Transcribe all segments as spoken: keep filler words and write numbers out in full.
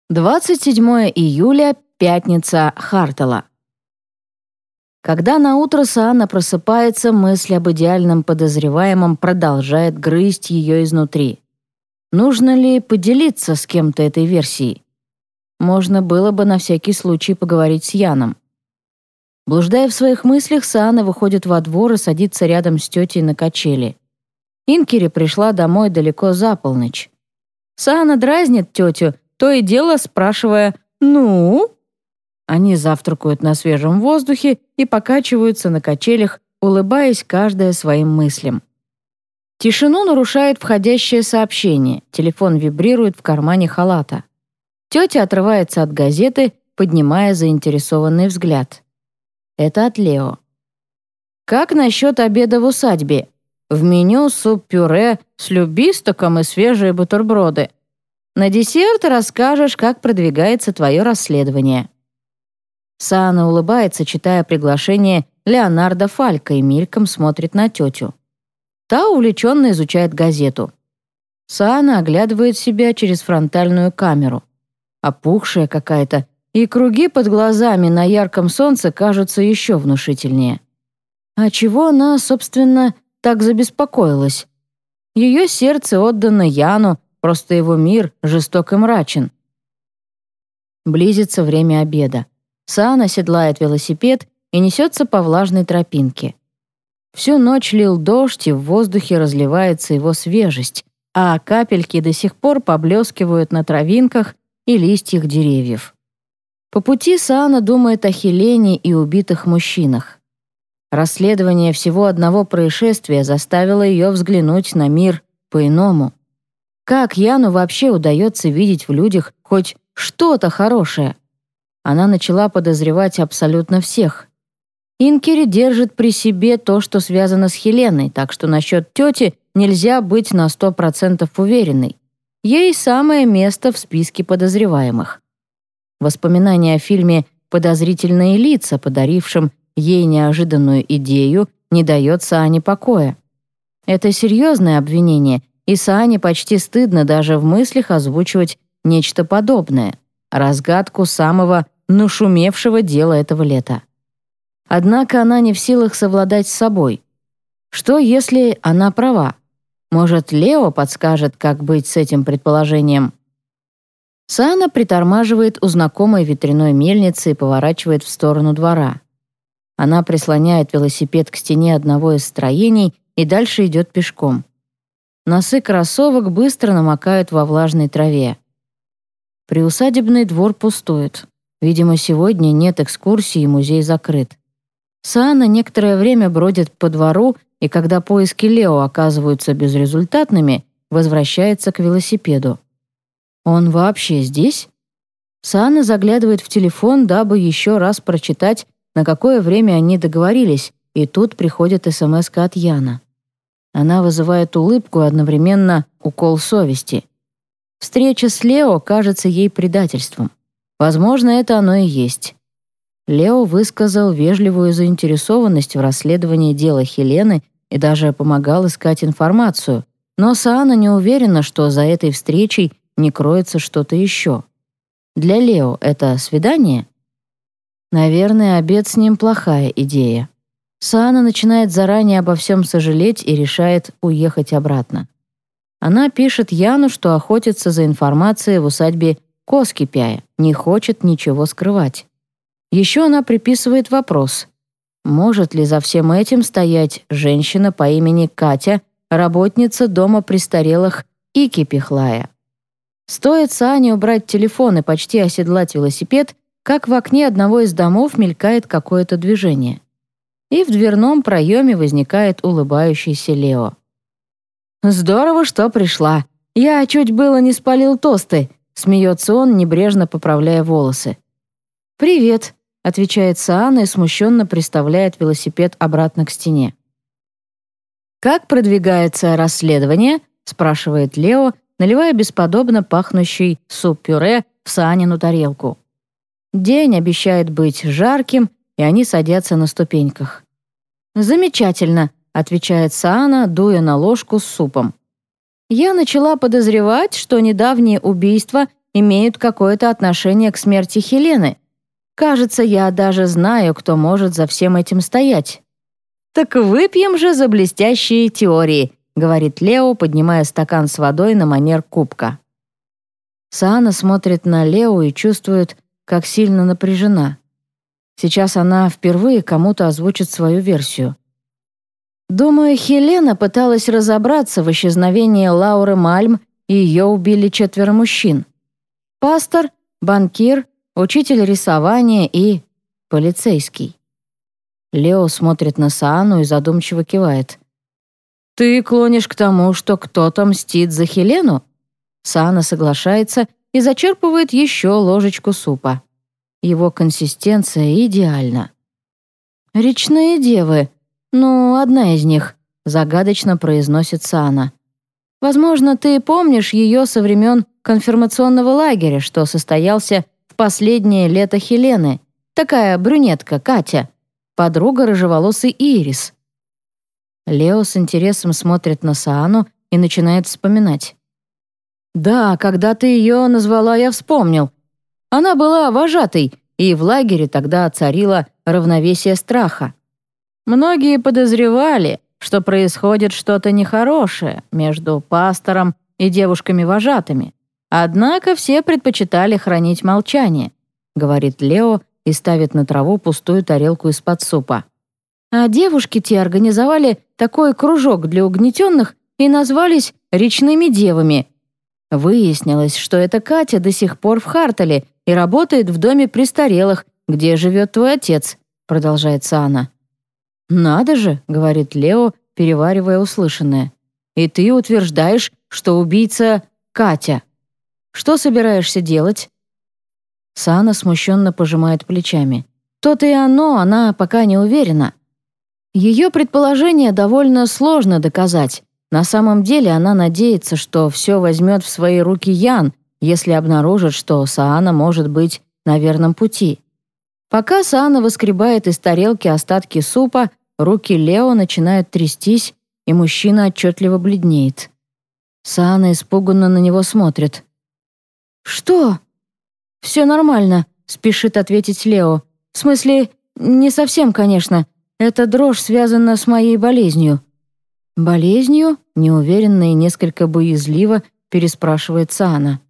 двадцать седьмое июля, пятница, Хартала. Когда наутро Саана просыпается, мысль об идеальном подозреваемом продолжает грызть ее изнутри. Нужно ли поделиться с кем-то этой версией? Можно было бы на всякий случай поговорить с Яном. Блуждая в своих мыслях, Саана выходит во двор и садится рядом с тетей на качели. Инкери пришла домой далеко за полночь. Саана дразнит тетю, то и дело спрашивая «Ну?». Они завтракают на свежем воздухе и покачиваются на качелях, улыбаясь каждая своим мыслям. Тишину нарушает входящее сообщение. Телефон вибрирует в кармане халата. Тетя отрывается от газеты, поднимая заинтересованный взгляд. Это от Лео. «Как насчет обеда в усадьбе? В меню суп-пюре с любистоком и свежие бутерброды. На десерт расскажешь, как продвигается твое расследование». Саана улыбается, читая приглашение Леонардо Фалько, и мельком смотрит на тетю. Та увлеченно изучает газету. Саана оглядывает себя через фронтальную камеру. Опухшая какая-то, и круги под глазами на ярком солнце кажутся еще внушительнее. А чего она, собственно, так забеспокоилась? Ее сердце отдано Яну, просто его мир жесток и мрачен. Близится время обеда. Саана седлает велосипед и несется по влажной тропинке. Всю ночь лил дождь, и в воздухе разливается его свежесть, а капельки до сих пор поблескивают на травинках и листьях деревьев. По пути Саана думает о Хелене и убитых мужчинах. Расследование всего одного происшествия заставило ее взглянуть на мир по-иному. Как Яну вообще удается видеть в людях хоть что-то хорошее? Она начала подозревать абсолютно всех. Инкери держит при себе то, что связано с Хеленой, так что насчет тети нельзя быть на сто процентов уверенной. Ей самое место в списке подозреваемых. Воспоминания о фильме «Подозрительные лица», подарившем ей неожиданную идею, не дает Саане покоя. Это серьезное обвинение, и Саане почти стыдно даже в мыслях озвучивать нечто подобное, разгадку самого нашумевшего дела этого лета. Однако она не в силах совладать с собой. Что, если она права? Может, Лео подскажет, как быть с этим предположением? Саана притормаживает у знакомой ветряной мельницы и поворачивает в сторону двора. Она прислоняет велосипед к стене одного из строений и дальше идет пешком. Носы кроссовок быстро намокают во влажной траве. Приусадебный двор пустует. Видимо, сегодня нет экскурсии и музей закрыт. Саана некоторое время бродит по двору, и когда поиски Лео оказываются безрезультатными, возвращается к велосипеду. Он вообще здесь? Саана заглядывает в телефон, дабы еще раз прочитать, на какое время они договорились, и тут приходит смс-ка от Яна. Она вызывает улыбку и одновременно укол совести. Встреча с Лео кажется ей предательством. Возможно, это оно и есть. Лео высказал вежливую заинтересованность в расследовании дела Хелены и даже помогал искать информацию, но Саана не уверена, что за этой встречей не кроется что-то еще. Для Лео это свидание? Наверное, обед с ним плохая идея. Саана начинает заранее обо всем сожалеть и решает уехать обратно. Она пишет Яну, что охотится за информацией в усадьбе Коскипяя, не хочет ничего скрывать. Еще она приписывает вопрос: может ли за всем этим стоять женщина по имени Катя, работница дома престарелых Ики-Пихлая? Стоит Саане убрать телефон и почти оседлать велосипед, как в окне одного из домов мелькает какое-то движение. И в дверном проеме возникает улыбающийся Лео. «Здорово, что пришла. Я чуть было не спалил тосты», — смеется он, небрежно поправляя волосы. «Привет», — отвечает Саана и смущенно приставляет велосипед обратно к стене. «Как продвигается расследование?» — спрашивает Лео, наливая бесподобно пахнущий суп-пюре в Саанину тарелку. День обещает быть жарким, и они садятся на ступеньках. «Замечательно», — отвечает Саана, дуя на ложку с супом. «Я начала подозревать, что недавнее убийство имеют какое-то отношение к смерти Хелены. Кажется, я даже знаю, кто может за всем этим стоять». «Так выпьем же за блестящие теории», — говорит Лео, поднимая стакан с водой на манер кубка. Саана смотрит на Лео и чувствует, как сильно напряжена. Сейчас она впервые кому-то озвучит свою версию. «Думаю, Хелена пыталась разобраться в исчезновении Лауры Мальм, и ее убили четверо мужчин. Пастор, банкир, учитель рисования и полицейский». Лео смотрит на Саану и задумчиво кивает. «Ты клонишь к тому, что кто-то мстит за Хелену?» Саана соглашается и зачерпывает еще ложечку супа. Его консистенция идеальна. «Речные девы. Ну, одна из них», — загадочно произносит Саана. «Возможно, ты помнишь ее со времен конфирмационного лагеря, что состоялся в последнее лето Хелены. Такая брюнетка, Катя, подруга рыжеволосой Ирис». Лео с интересом смотрит на Саану и начинает вспоминать. «Да, когда ты ее назвала, я вспомнил. Она была вожатой, и в лагере тогда царило равновесие страха. Многие подозревали, что происходит что-то нехорошее между пастором и девушками-вожатыми. Однако все предпочитали хранить молчание», — говорит Лео и ставит на траву пустую тарелку из-под супа. «А девушки те организовали такой кружок для угнетенных и назвались «речными девами». Выяснилось, что эта Катя до сих пор в Хартале и работает в доме престарелых, где живет твой отец», — продолжает Саана. «Надо же», — говорит Лео, переваривая услышанное. «И ты утверждаешь, что убийца Катя. Что собираешься делать?» Саана смущенно пожимает плечами. «То-то и оно, она пока не уверена. Ее предположение довольно сложно доказать. На самом деле она надеется, что все возьмет в свои руки Ян, если обнаружит, что Саана может быть на верном пути. Пока Саана выскребает из тарелки остатки супа, руки Лео начинают трястись, и мужчина отчетливо бледнеет. Саана испуганно на него смотрит. «Что?» «Все нормально», — спешит ответить Лео. «В смысле, не совсем, конечно. Эта дрожь связана с моей болезнью». «Болезнью?» — неуверенно и несколько боязливо переспрашивает Саана.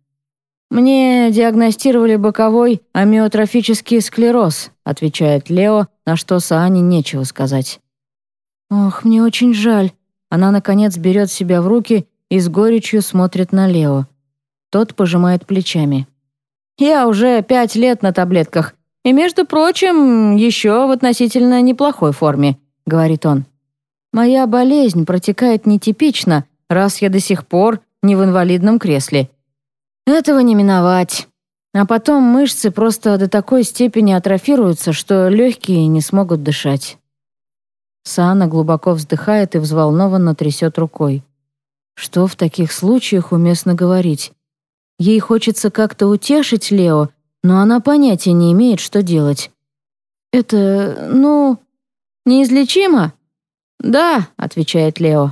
«Мне диагностировали боковой амиотрофический склероз», — отвечает Лео, на что Саане нечего сказать. «Ох, мне очень жаль». Она, наконец, берет себя в руки и с горечью смотрит на Лео. Тот пожимает плечами. «Я уже пять лет на таблетках, и, между прочим, еще в относительно неплохой форме», — говорит он. «Моя болезнь протекает нетипично, раз я до сих пор не в инвалидном кресле. Этого не миновать. А потом мышцы просто до такой степени атрофируются, что легкие не смогут дышать». Саана глубоко вздыхает и взволнованно трясет рукой. Что в таких случаях уместно говорить? Ей хочется как-то утешить Лео, но она понятия не имеет, что делать. «Это, ну, неизлечимо?» «Да», — отвечает Лео.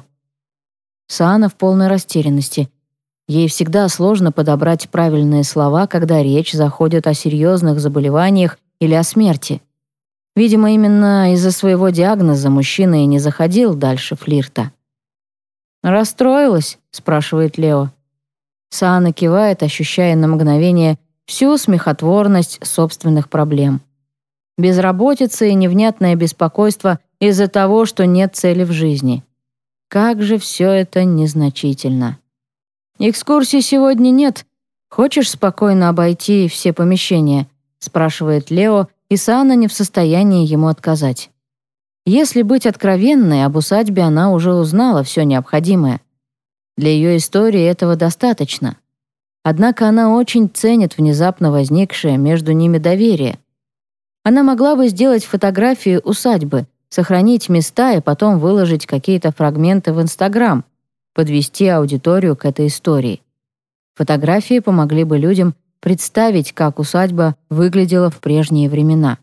Саана в полной растерянности. Ей всегда сложно подобрать правильные слова, когда речь заходит о серьезных заболеваниях или о смерти. Видимо, именно из-за своего диагноза мужчина и не заходил дальше флирта. «Расстроилась?» — спрашивает Лео. Саана кивает, ощущая на мгновение всю смехотворность собственных проблем. Безработица и невнятное беспокойство из-за того, что нет цели в жизни. Как же все это незначительно. «Экскурсий сегодня нет. Хочешь спокойно обойти все помещения?» — спрашивает Лео, и Саана не в состоянии ему отказать. Если быть откровенной, об усадьбе она уже узнала все необходимое. Для ее истории этого достаточно. Однако она очень ценит внезапно возникшее между ними доверие. Она могла бы сделать фотографии усадьбы, сохранить места и потом выложить какие-то фрагменты в Инстаграм, подвести аудиторию к этой истории. Фотографии помогли бы людям представить, как усадьба выглядела в прежние времена.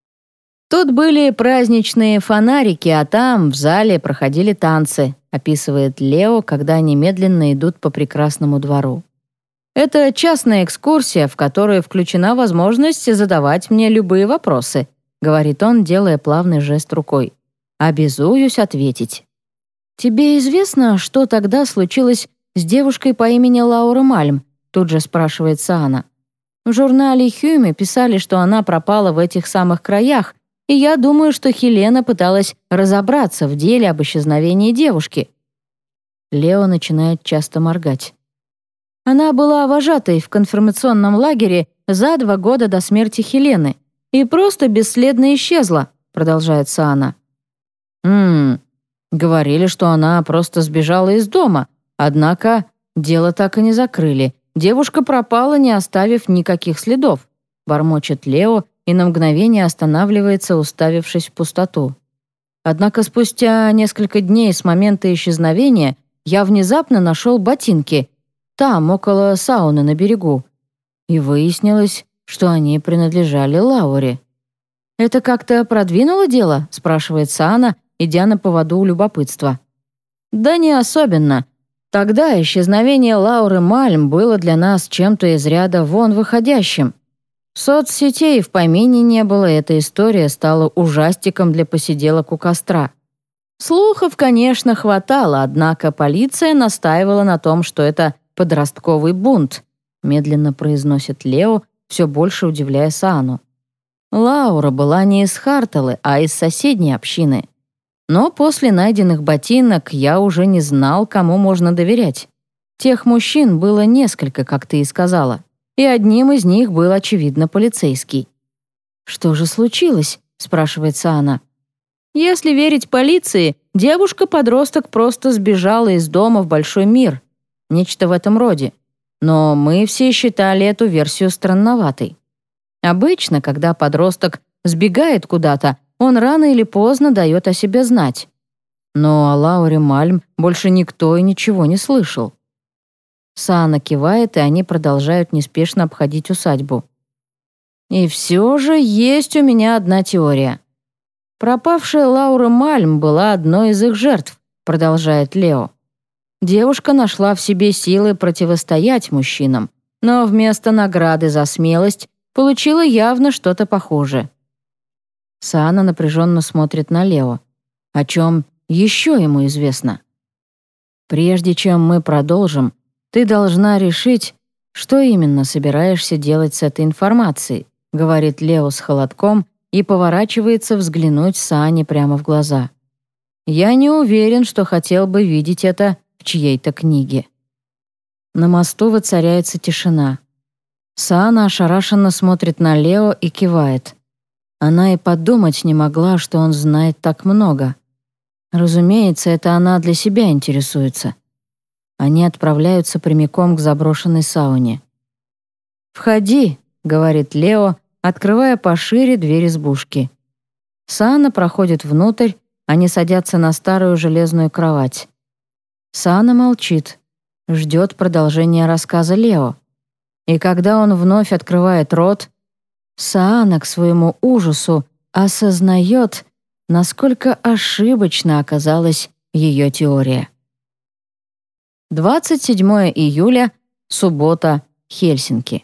«Тут были праздничные фонарики, а там, в зале, проходили танцы», описывает Лео, когда они медленно идут по прекрасному двору. Это частная экскурсия, в которую включена возможность задавать мне любые вопросы», говорит он, делая плавный жест рукой. «Обязуюсь ответить». «Тебе известно, что тогда случилось с девушкой по имени Лаура Мальм?» тут же спрашивает Саана. «В журнале Хьюми писали, что она пропала в этих самых краях, и я думаю, что Хелена пыталась разобраться в деле об исчезновении девушки». Лео начинает часто моргать. «Она была вожатой в конфирмационном лагере за два года до смерти Хелены и просто бесследно исчезла», продолжает Саана. «Ммм, говорили, что она просто сбежала из дома, однако дело так и не закрыли. Девушка пропала, не оставив никаких следов», бормочет Лео и на мгновение останавливается, уставившись в пустоту. «Однако спустя несколько дней с момента исчезновения я внезапно нашел ботинки, там, около сауны на берегу, и выяснилось, что они принадлежали Лауре». «Это как-то продвинуло дело?» — спрашивает Саана, идя на поводу у любопытства. «Да не особенно. Тогда исчезновение Лауры Мальм было для нас чем-то из ряда вон выходящим. Соцсетей в помине не было, эта история стала ужастиком для посиделок у костра. Слухов, конечно, хватало, однако полиция настаивала на том, что это подростковый бунт», медленно произносит Лео, все больше удивляя Саану. «Лаура была не из Хартелы, а из соседней общины. Но после найденных ботинок я уже не знал, кому можно доверять. Тех мужчин было несколько, как ты и сказала, и одним из них был, очевидно, полицейский». «Что же случилось?» — спрашивает Саана. «Если верить полиции, девушка-подросток просто сбежала из дома в большой мир. Нечто в этом роде. Но мы все считали эту версию странноватой. Обычно, когда подросток сбегает куда-то, он рано или поздно дает о себе знать. Но о Лауре Мальм больше никто и ничего не слышал». Саана кивает, и они продолжают неспешно обходить усадьбу. «И все же есть у меня одна теория. Пропавшая Лаура Мальм была одной из их жертв», продолжает Лео. «Девушка нашла в себе силы противостоять мужчинам, но вместо награды за смелость получила явно что-то похожее». Саана напряженно смотрит на Лео. О чем еще ему известно? «Прежде чем мы продолжим, ты должна решить, что именно собираешься делать с этой информацией», говорит Лео с холодком и поворачивается взглянуть Саане прямо в глаза. «Я не уверен, что хотел бы видеть это в чьей-то книге». На мосту воцаряется тишина. Саана ошарашенно смотрит на Лео и кивает. Она и подумать не могла, что он знает так много. Разумеется, это она для себя интересуется. Они отправляются прямиком к заброшенной сауне. «Входи», — говорит Лео, открывая пошире дверь избушки. Саана проходит внутрь, они садятся на старую железную кровать. Саана молчит, ждет продолжения рассказа Лео. И когда он вновь открывает рот, Саана к своему ужасу осознает, насколько ошибочно оказалась ее теория. двадцать седьмого июля, суббота, Хельсинки.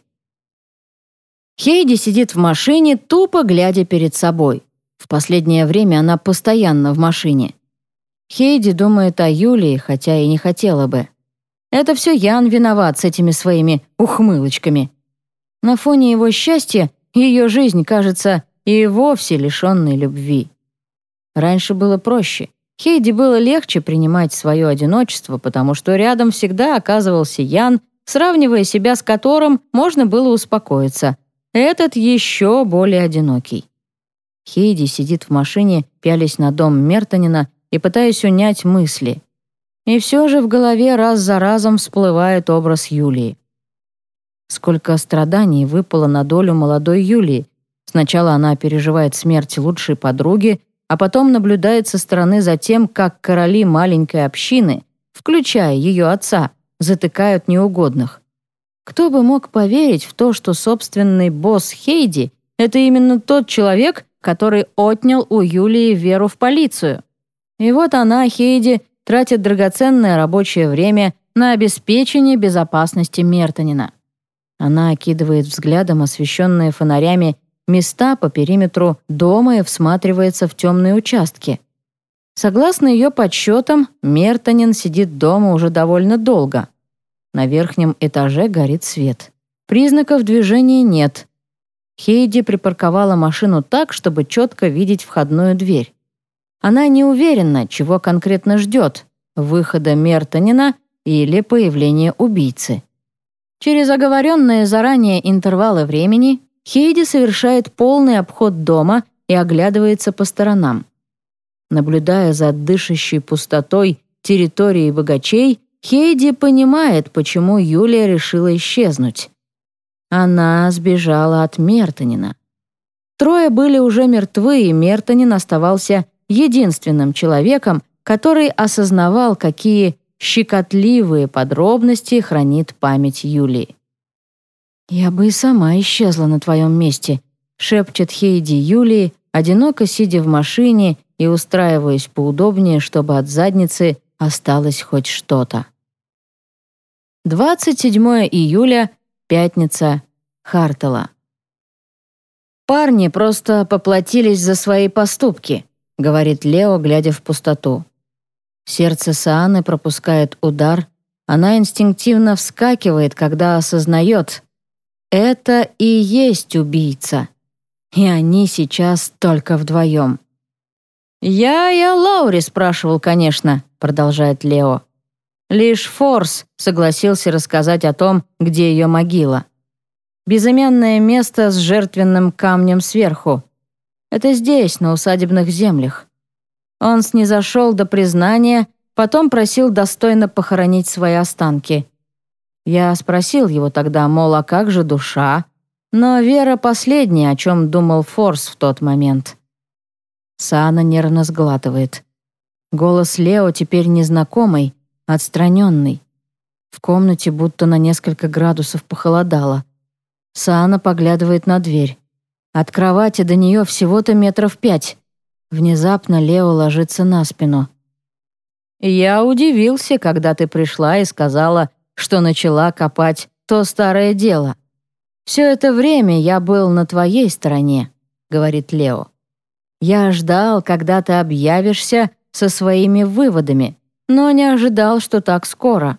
Хейди сидит в машине, тупо глядя перед собой. В последнее время она постоянно в машине. Хейди думает о Юлии, хотя и не хотела бы. Это все Ян виноват с этими своими ухмылочками. На фоне его счастья ее жизнь кажется и вовсе лишенной любви. Раньше было проще. Хейди было легче принимать свое одиночество, потому что рядом всегда оказывался Ян, сравнивая себя с которым можно было успокоиться. Этот еще более одинокий. Хейди сидит в машине, пялясь на дом Мертонина и пытаясь унять мысли. И все же в голове раз за разом всплывает образ Юлии. Сколько страданий выпало на долю молодой Юлии. Сначала она переживает смерть лучшей подруги, а потом наблюдает со стороны за тем, как короли маленькой общины, включая ее отца, затыкают неугодных. Кто бы мог поверить в то, что собственный босс Хейди — это именно тот человек, который отнял у Юлии веру в полицию. И вот она, Хейди, тратит драгоценное рабочее время на обеспечение безопасности Мертонина. Она окидывает взглядом освещенные фонарями места по периметру дома и всматривается в темные участки. Согласно ее подсчетам, Мертонин сидит дома уже довольно долго. На верхнем этаже горит свет. Признаков движения нет. Хейди припарковала машину так, чтобы четко видеть входную дверь. Она не уверена, чего конкретно ждет – выхода Мертонина или появления убийцы. Через оговоренные заранее интервалы времени Хейди совершает полный обход дома и оглядывается по сторонам. Наблюдая за дышащей пустотой территории богачей, Хейди понимает, почему Юлия решила исчезнуть. Она сбежала от Мертонина. Трое были уже мертвы, и Мертонин оставался единственным человеком, который осознавал, какие щекотливые подробности хранит память Юлии. «Я бы и сама исчезла на твоем месте», — шепчет Хейди Юлии, одиноко сидя в машине и устраиваясь поудобнее, чтобы от задницы осталось хоть что-то. двадцать седьмое июля, пятница, Хартала. «Парни просто поплатились за свои поступки», — говорит Лео, глядя в пустоту. Сердце Сааны пропускает удар, она инстинктивно вскакивает, когда осознает — это и есть убийца. И они сейчас только вдвоем. «Я и о Лауре спрашивал, конечно», — продолжает Лео. Лишь Форс согласился рассказать о том, где ее могила. Безымянное место с жертвенным камнем сверху. Это здесь, на усадебных землях. Он снизошел до признания, потом просил достойно похоронить свои останки. Я спросил его тогда, мол, а как же душа? Но вера последняя, о чем думал Форс в тот момент. Саана нервно сглатывает. Голос Лео теперь незнакомый, отстраненный. В комнате будто на несколько градусов похолодало. Саана поглядывает на дверь. От кровати до нее всего-то метров пять. Внезапно Лео ложится на спину. «Я удивился, когда ты пришла и сказала, что начала копать то старое дело. Все это время я был на твоей стороне», — говорит Лео. «Я ждал, когда ты объявишься со своими выводами, но не ожидал, что так скоро».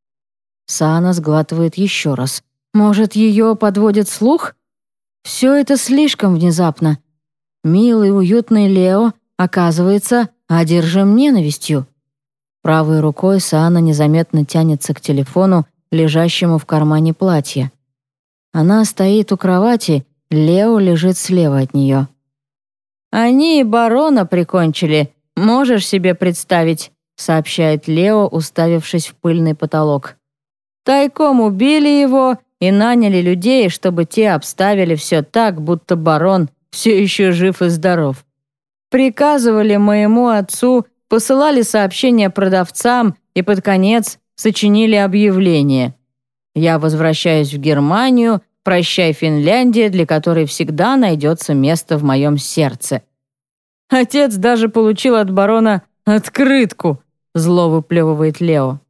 Саана сглатывает еще раз. Может, ее подводит слух? Все это слишком внезапно. Милый, уютный Лео, оказывается, одержим ненавистью. Правой рукой Саана незаметно тянется к телефону, лежащему в кармане платья. Она стоит у кровати, Лео лежит слева от нее. «Они и барона прикончили, можешь себе представить», сообщает Лео, уставившись в пыльный потолок. «Тайком убили его и наняли людей, чтобы те обставили все так, будто барон все еще жив и здоров. Приказывали моему отцу, посылали сообщения продавцам и под конец сочинили объявление. Я возвращаюсь в Германию, прощай, Финляндия, для которой всегда найдется место в моем сердце». Отец даже получил от барона открытку, зло выплевывает Лео.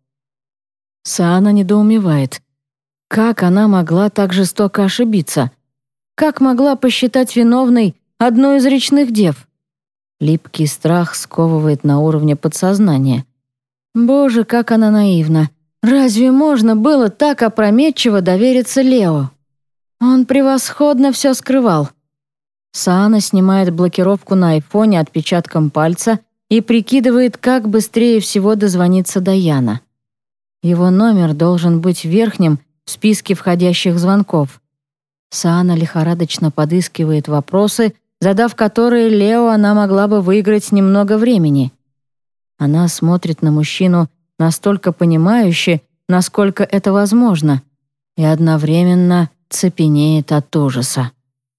Саана недоумевает. Как она могла так жестоко ошибиться? Как могла посчитать виновной одну из речных дев? Липкий страх сковывает на уровне подсознания. Боже, как она наивна. Разве можно было так опрометчиво довериться Лео? Он превосходно все скрывал. Саана снимает блокировку на айфоне отпечатком пальца и прикидывает, как быстрее всего дозвониться до Яна. Его номер должен быть верхним в списке входящих звонков. Саана лихорадочно подыскивает вопросы, задав которые Лео она могла бы выиграть немного времени. Она смотрит на мужчину настолько понимающе, насколько это возможно, и одновременно цепенеет от ужаса.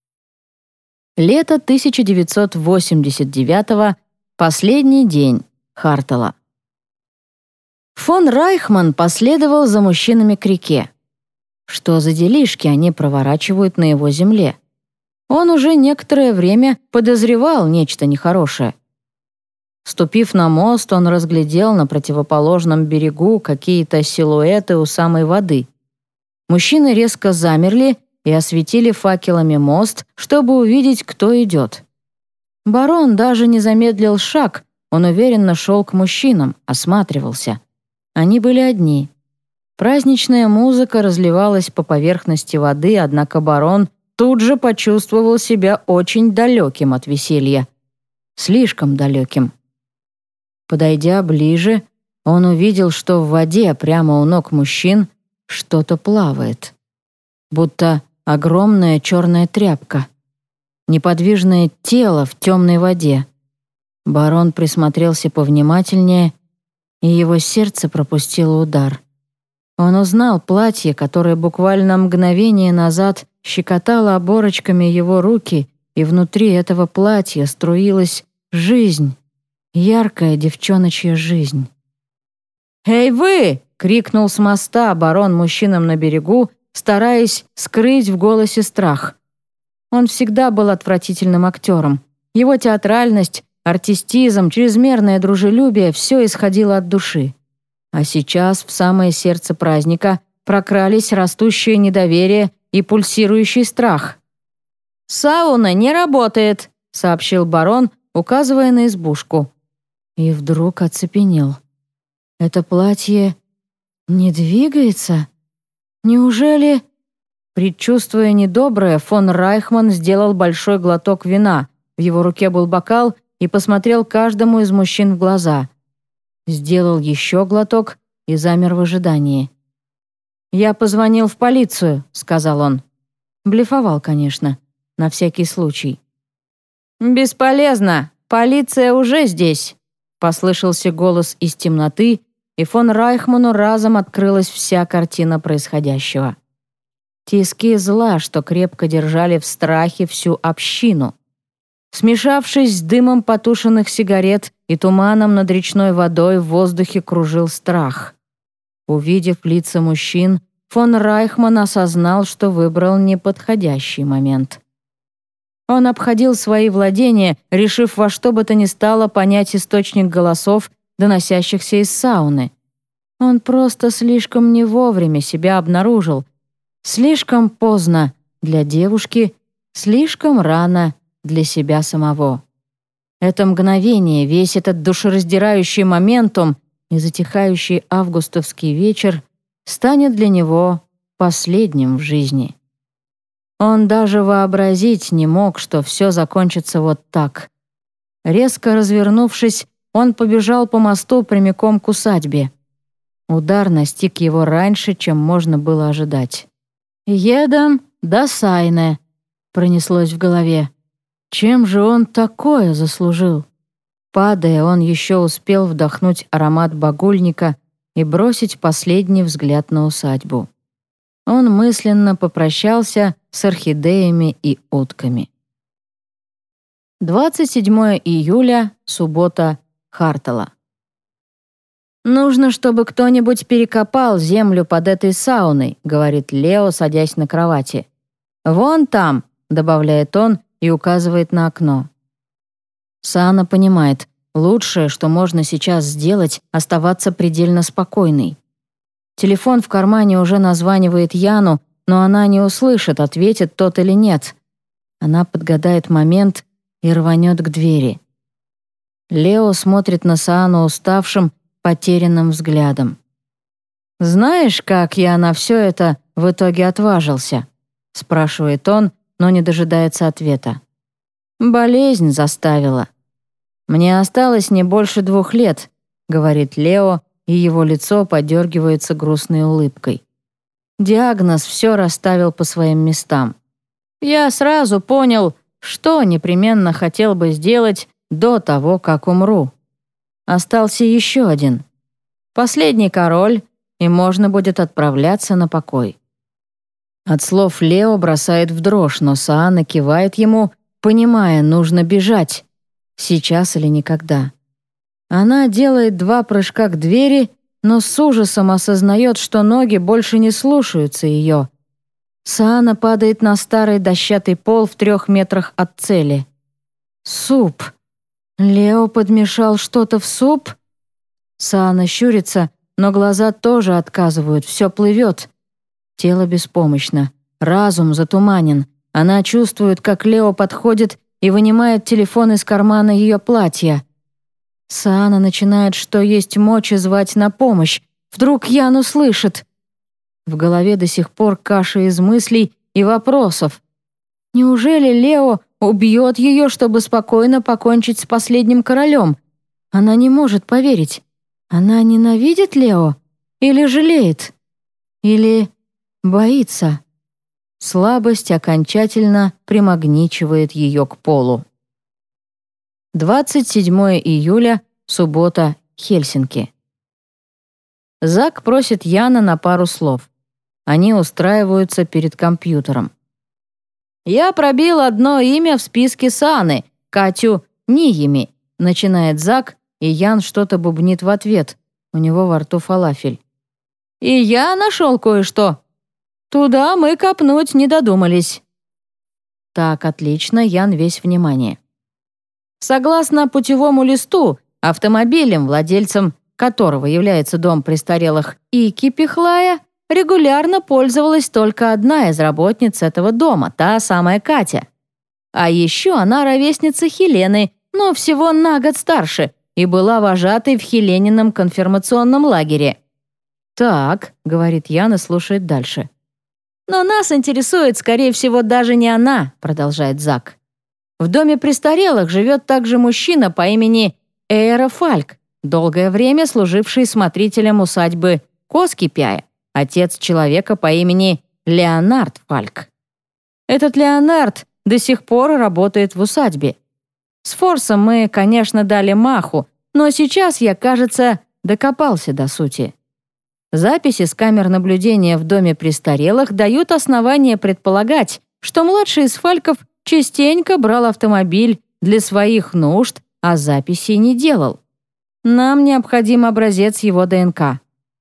Лето тысяча девятьсот восемьдесят девятого, последний день, Хартала. Фон Райхман последовал за мужчинами к реке. Что за делишки они проворачивают на его земле? Он уже некоторое время подозревал нечто нехорошее. Ступив на мост, он разглядел на противоположном берегу какие-то силуэты у самой воды. Мужчины резко замерли и осветили факелами мост, чтобы увидеть, кто идет. Барон даже не замедлил шаг, он уверенно шел к мужчинам, осматривался. Они были одни. Праздничная музыка разливалась по поверхности воды, однако барон тут же почувствовал себя очень далеким от веселья. Слишком далеким. Подойдя ближе, он увидел, что в воде прямо у ног мужчин что-то плавает. Будто огромная черная тряпка. Неподвижное тело в темной воде. Барон присмотрелся повнимательнее, и его сердце пропустило удар. Он узнал платье, которое буквально мгновение назад щекотало оборочками его руки, и внутри этого платья струилась жизнь, яркая девчоночья жизнь. «Эй, вы!» — крикнул с моста барон мужчинам на берегу, стараясь скрыть в голосе страх. Он всегда был отвратительным актером. Его театральность, артистизм, чрезмерное дружелюбие — все исходило от души. А сейчас в самое сердце праздника прокрались растущее недоверие и пульсирующий страх. «Сауна не работает», — сообщил барон, указывая на избушку. И вдруг оцепенел. «Это платье не двигается? Неужели...» Предчувствуя недоброе, фон Райхман сделал большой глоток вина. В его руке был бокал и посмотрел каждому из мужчин в глаза. Сделал еще глоток и замер в ожидании. «Я позвонил в полицию», — сказал он. Блефовал, конечно, на всякий случай. «Бесполезно, полиция уже здесь», — послышался голос из темноты, и фон Райхману разом открылась вся картина происходящего. Тиски зла, что крепко держали в страхе всю общину. Смешавшись с дымом потушенных сигарет и туманом над речной водой, в воздухе кружил страх. Увидев лица мужчин, фон Райхман осознал, что выбрал неподходящий момент. Он обходил свои владения, решив во что бы то ни стало понять источник голосов, доносящихся из сауны. Он просто слишком не вовремя себя обнаружил. Слишком поздно для девушки, слишком рано для себя самого. Это мгновение, весь этот душераздирающий моментум и затихающий августовский вечер станет для него последним в жизни. Он даже вообразить не мог, что все закончится вот так. Резко развернувшись, он побежал по мосту прямиком к усадьбе. Удар настиг его раньше, чем можно было ожидать. «Едем до Сайне», — пронеслось в голове. Чем же он такое заслужил? Падая, он еще успел вдохнуть аромат багульника и бросить последний взгляд на усадьбу. Он мысленно попрощался с орхидеями и утками. двадцать седьмое июля, суббота, Хартала. «Нужно, чтобы кто-нибудь перекопал землю под этой сауной», — говорит Лео, садясь на кровати. «Вон там», — добавляет он и указывает на окно. Саана понимает, лучшее, что можно сейчас сделать, оставаться предельно спокойной. Телефон в кармане уже названивает Яну, но она не услышит, ответит тот или нет. Она подгадает момент и рванет к двери. Лео смотрит на Саану уставшим, потерянным взглядом. «Знаешь, как я на все это в итоге отважился?» — спрашивает он, но не дожидается ответа. «Болезнь заставила. Мне осталось не больше двух лет», — говорит Лео, и его лицо подергивается грустной улыбкой. Диагноз все расставил по своим местам. Я сразу понял, что непременно хотел бы сделать до того, как умру. Остался еще один. Последний король, и можно будет отправляться на покой. От слов Лео бросает в дрожь, но Саана кивает ему, понимая, нужно бежать. Сейчас или никогда. Она делает два прыжка к двери, но с ужасом осознает, что ноги больше не слушаются ее. Саана падает на старый дощатый пол в трех метрах от цели. Суп. Лео подмешал что-то в суп? Саана щурится, но глаза тоже отказывают, все плывет. Тело беспомощно, разум затуманен. Она чувствует, как Лео подходит и вынимает телефон из кармана ее платья. Саана начинает, что есть мочи, звать на помощь. Вдруг Ян услышит. В голове до сих пор каша из мыслей и вопросов. Неужели Лео убьет ее, чтобы спокойно покончить с последним королем? Она не может поверить. Она ненавидит Лео? Или жалеет? Или боится? Слабость окончательно примагничивает ее к полу. двадцать седьмого июля, суббота, Хельсинки. Зак просит Яна на пару слов. Они устраиваются перед компьютером. «Я пробил одно имя в списке Сааны, Катю Ниями», начинает Зак, и Ян что-то бубнит в ответ. У него во рту фалафель. «И я нашел кое-что. Туда мы копнуть не додумались». Так, отлично, Ян весь внимание. Согласно путевому листу, автомобилем, владельцем которого является дом престарелых Ики Пихлая, регулярно пользовалась только одна из работниц этого дома, та самая Катя. А еще она ровесница Хелены, но всего на год старше, и была вожатой в Хеленином конфирмационном лагере. «Так», — говорит Ян и слушает дальше. «Но нас интересует, скорее всего, даже не она», — продолжает Зак. «В доме престарелых живет также мужчина по имени Эйра Фальк, долгое время служивший смотрителем усадьбы Коскипяя, отец человека по имени Леонард Фальк. Этот Леонард до сих пор работает в усадьбе. С Форсом мы, конечно, дали маху, но сейчас я, кажется, докопался до сути. Записи с камер наблюдения в доме престарелых дают основания предполагать, что младший из Фальков частенько брал автомобиль для своих нужд, а записей не делал. Нам необходим образец его ДНК».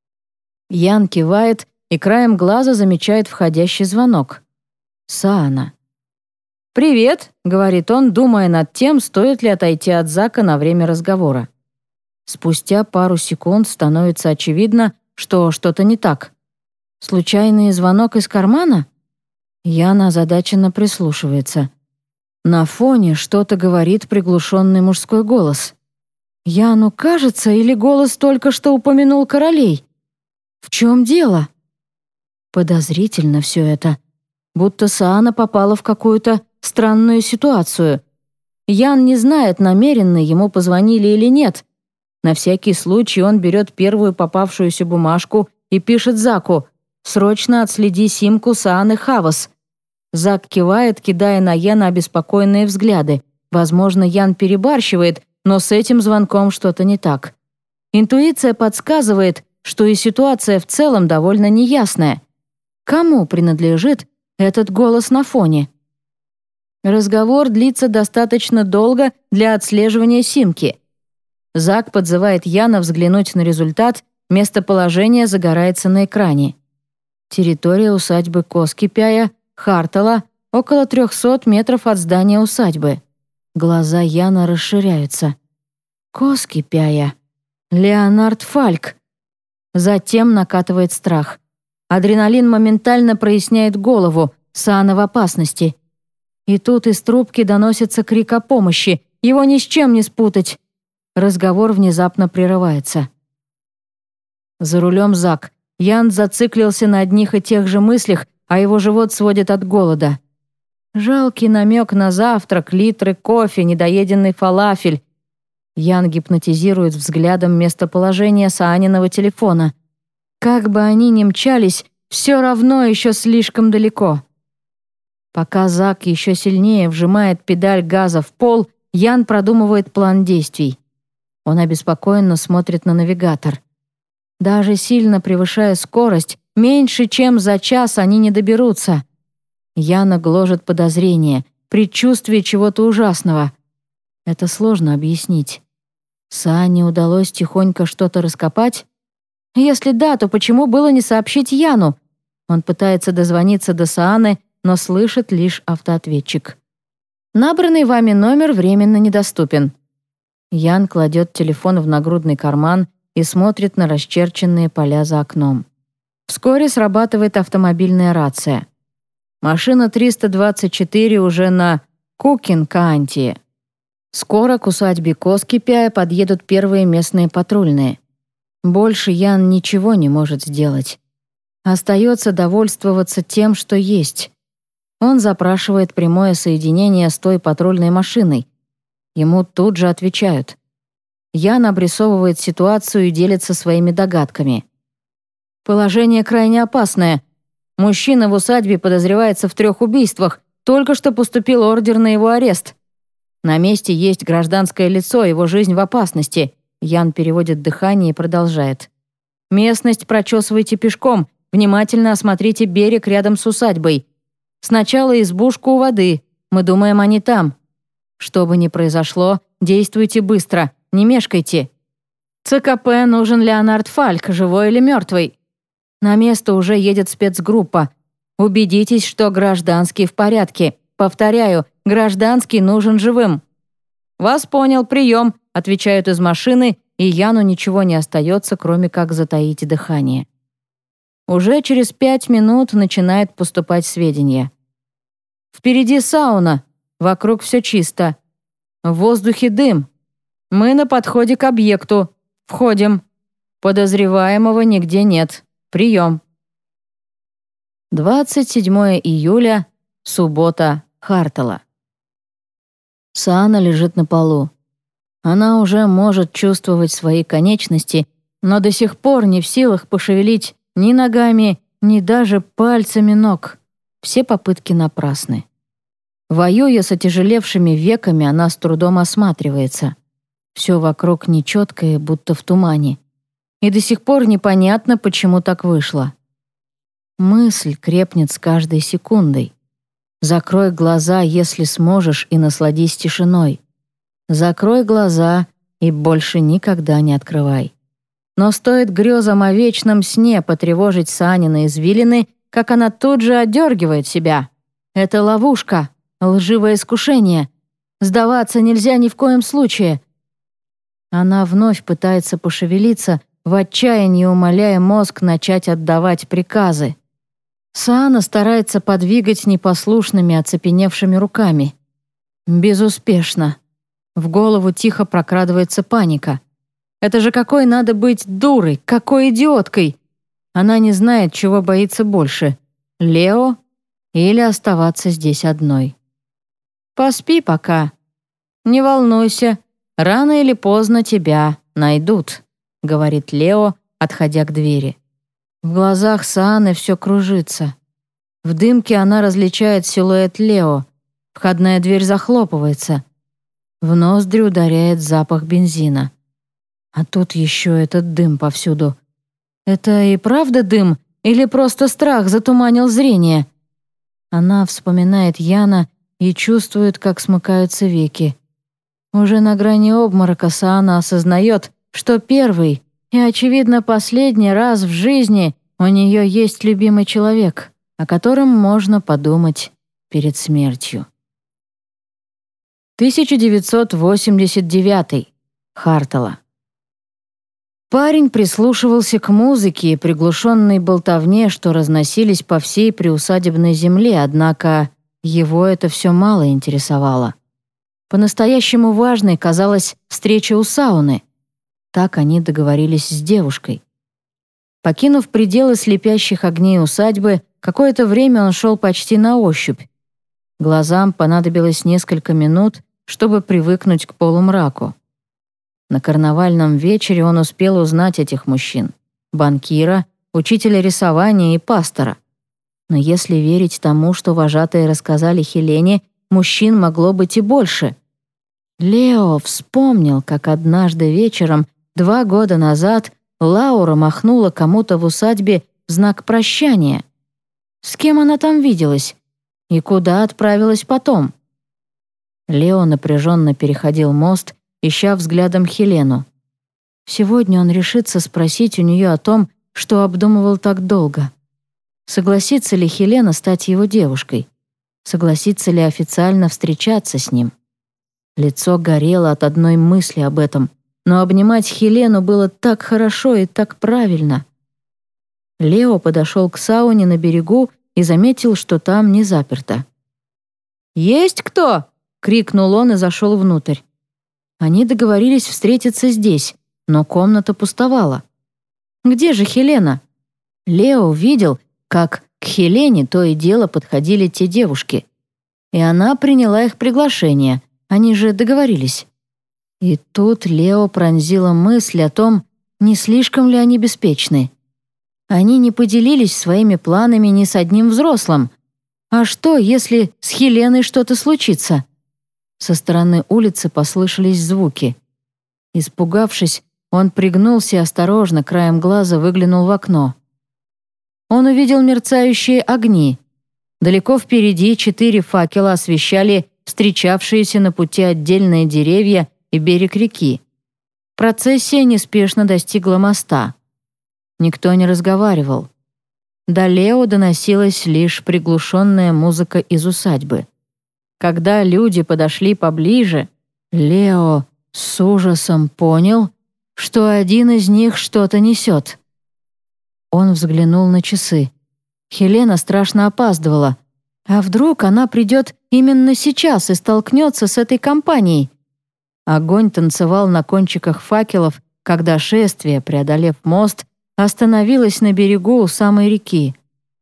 Ян кивает и краем глаза замечает входящий звонок. Саана. «Привет», — говорит он, думая над тем, стоит ли отойти от Зака на время разговора. Спустя пару секунд становится очевидно, что что-то не так. Случайный звонок из кармана? Ян озадаченно прислушивается. На фоне что-то говорит приглушенный мужской голос. Яну кажется, или голос только что упомянул королей? В чем дело? Подозрительно все это. Будто Саана попала в какую-то странную ситуацию. Ян не знает, намеренно ему позвонили или нет. На всякий случай он берет первую попавшуюся бумажку и пишет Заку: «Срочно отследи симку Сааны Хавас». Зак кивает, кидая на Яна обеспокоенные взгляды. Возможно, Ян перебарщивает, но с этим звонком что-то не так. Интуиция подсказывает, что и ситуация в целом довольно неясная. Кому принадлежит этот голос на фоне? Разговор длится достаточно долго для отслеживания симки. Зак подзывает Яна взглянуть на результат, местоположение загорается на экране. Территория усадьбы Коскипяя, Хартала, около трехсот метров от здания усадьбы. Глаза Яна расширяются. Коскипяя. Леонард Фальк. Затем накатывает страх. Адреналин моментально проясняет голову, Саана в опасности. И тут из трубки доносится крик о помощи, его ни с чем не спутать. Разговор внезапно прерывается. За рулем Зак. Ян зациклился на одних и тех же мыслях, а его живот сводит от голода. Жалкий намек на завтрак, литры кофе, недоеденный фалафель. Ян гипнотизирует взглядом местоположение Сааниного телефона. Как бы они ни мчались, все равно еще слишком далеко. Пока Зак еще сильнее вжимает педаль газа в пол, Ян продумывает план действий. Он обеспокоенно смотрит на навигатор. Даже сильно превышая скорость, меньше чем за час они не доберутся. Яна гложет подозрение, предчувствие чего-то ужасного. Это сложно объяснить. Саане удалось тихонько что-то раскопать? Если да, то почему было не сообщить Яну? Он пытается дозвониться до Сааны, но слышит лишь автоответчик. Набранный вами номер временно недоступен. Ян кладет телефон в нагрудный карман и смотрит на расчерченные поля за окном. Вскоре срабатывает автомобильная рация. Машина триста двадцать четыре уже на Кукин-Каантии. Скоро к усадьбе Коскипя подъедут первые местные патрульные. Больше Ян ничего не может сделать. Остается довольствоваться тем, что есть. Он запрашивает прямое соединение с той патрульной машиной. Ему тут же отвечают. Ян обрисовывает ситуацию и делится своими догадками. Положение крайне опасное. Мужчина в усадьбе подозревается в трех убийствах. Только что поступил ордер на его арест. На месте есть гражданское лицо, его жизнь в опасности. Ян переводит дыхание и продолжает. Местность прочесывайте пешком. Внимательно осмотрите берег рядом с усадьбой. Сначала избушку у воды. Мы думаем, они там. Что бы ни произошло, действуйте быстро, не мешкайте. ЦКП нужен Леонард Фальк, живой или мертвый. На место уже едет спецгруппа. Убедитесь, что гражданский в порядке. Повторяю, гражданский нужен живым. «Вас понял, прием», — отвечают из машины, и Яну ничего не остается, кроме как затаить дыхание. Уже через пять минут начинает поступать сведения. Впереди сауна, вокруг все чисто. В воздухе дым. Мы на подходе к объекту. Входим. Подозреваемого нигде нет. Прием. двадцать седьмое июля, суббота, Хартала. Саана лежит на полу. Она уже может чувствовать свои конечности, но до сих пор не в силах пошевелить ни ногами, ни даже пальцами ног. Все попытки напрасны. Воюя с отяжелевшими веками, она с трудом осматривается. Все вокруг нечеткое, будто в тумане. И до сих пор непонятно, почему так вышло. Мысль крепнет с каждой секундой. Закрой глаза, если сможешь, и насладись тишиной. Закрой глаза и больше никогда не открывай. Но стоит грезам о вечном сне потревожить Саанины извилины, как она тут же отдергивает себя. Это ловушка, лживое искушение. Сдаваться нельзя ни в коем случае. Она вновь пытается пошевелиться, в отчаянии умоляя мозг начать отдавать приказы. Саана старается подвигать непослушными, оцепеневшими руками. Безуспешно. В голову тихо прокрадывается паника. Это же какой надо быть дурой, какой идиоткой! Она не знает, чего боится больше — Лео или оставаться здесь одной. Поспи пока. Не волнуйся, рано или поздно тебя найдут, говорит Лео, отходя к двери. В глазах Сааны все кружится. В дымке она различает силуэт Лео. Входная дверь захлопывается. В ноздри ударяет запах бензина. А тут еще этот дым повсюду. Это и правда дым или просто страх затуманил зрение? Она вспоминает Яна и чувствует, как смыкаются веки. Уже на грани обморока Саана осознает, что первый и, очевидно, последний раз в жизни у нее есть любимый человек, о котором можно подумать перед смертью. тысяча девятьсот восемьдесят девятый. Хартала. Парень прислушивался к музыке и приглушенной болтовне, что разносились по всей приусадебной земле, однако его это все мало интересовало. По-настоящему важной казалась встреча у сауны. Так они договорились с девушкой. Покинув пределы слепящих огней усадьбы, какое-то время он шел почти на ощупь. Глазам понадобилось несколько минут, чтобы привыкнуть к полумраку. На карнавальном вечере он успел узнать этих мужчин: банкира, учителя рисования и пастора. Но если верить тому, что вожатые рассказали Хелене, мужчин могло быть и больше. Лео вспомнил, как однажды вечером, два года назад, Лаура махнула кому-то в усадьбе в знак прощания. С кем она там виделась? И куда отправилась потом? Лео напряженно переходил мост, ища взглядом Хелену. Сегодня он решится спросить у нее о том, что обдумывал так долго. Согласится ли Хелена стать его девушкой? Согласится ли официально встречаться с ним? Лицо горело от одной мысли об этом, но обнимать Хелену было так хорошо и так правильно. Лео подошел к сауне на берегу и заметил, что там не заперто. «Есть кто?» — крикнул он и зашел внутрь. Они договорились встретиться здесь, но комната пустовала. «Где же Хелена?» Лео видел, как к Хелене то и дело подходили те девушки. И она приняла их приглашение, они же договорились. И тут Лео пронзила мысль о том, не слишком ли они беспечны. Они не поделились своими планами ни с одним взрослым. А что, если с Хеленой что-то случится? Со стороны улицы послышались звуки. Испугавшись, он пригнулся и осторожно, краем глаза, выглянул в окно. Он увидел мерцающие огни. Далеко впереди четыре факела освещали встречавшиеся на пути отдельные деревья и берег реки. Процессия неспешно достигла моста. Никто не разговаривал. До Лео доносилась лишь приглушенная музыка из усадьбы. Когда люди подошли поближе, Лео с ужасом понял, что один из них что-то несет. Он взглянул на часы. Хелена страшно опаздывала. А вдруг она придет именно сейчас и столкнется с этой компанией? Огонь танцевал на кончиках факелов, когда шествие, преодолев мост, остановилось на берегу у самой реки.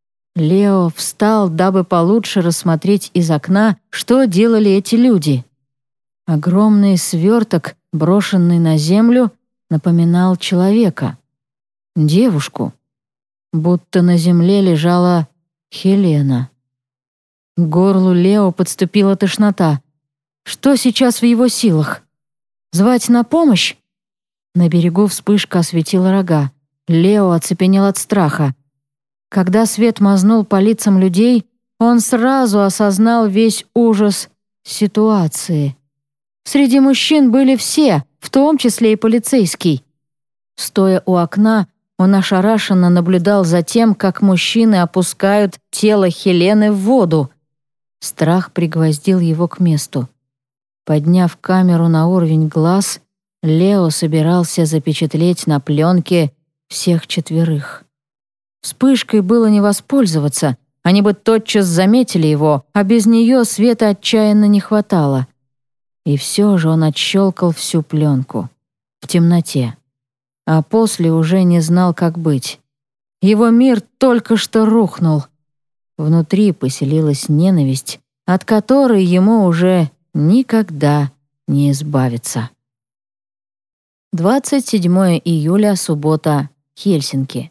Лео встал, дабы получше рассмотреть из окна, что делали эти люди. Огромный сверток, брошенный на землю, напоминал человека. Девушку. Будто на земле лежала Хелена. К горлу Лео подступила тошнота. Что сейчас в его силах? Звать на помощь? На берегу вспышка осветила рога. Лео оцепенел от страха. Когда свет мазнул по лицам людей, он сразу осознал весь ужас ситуации. Среди мужчин были все, в том числе и полицейский. Стоя у окна, он ошарашенно наблюдал за тем, как мужчины опускают тело Хелены в воду. Страх пригвоздил его к месту. Подняв камеру на уровень глаз, Лео собирался запечатлеть на пленке всех четверых. Вспышкой было не воспользоваться, они бы тотчас заметили его, а без нее света отчаянно не хватало. И все же он отщелкал всю пленку. В темноте. А после уже не знал, как быть. Его мир только что рухнул. Внутри поселилась ненависть, от которой ему уже никогда не избавиться. двадцать седьмое июля, суббота, Хельсинки.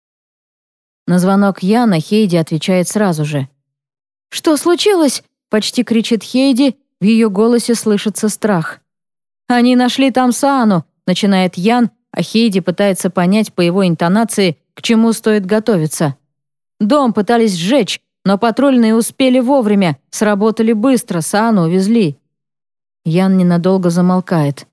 На звонок Яна Хейди отвечает сразу же. «Что случилось?» — почти кричит Хейди, в ее голосе слышится страх. «Они нашли там Саану», — начинает Ян, а Хейди пытается понять по его интонации, к чему стоит готовиться. «Дом пытались сжечь, но патрульные успели вовремя, сработали быстро, Саану увезли». Ян ненадолго замолкает.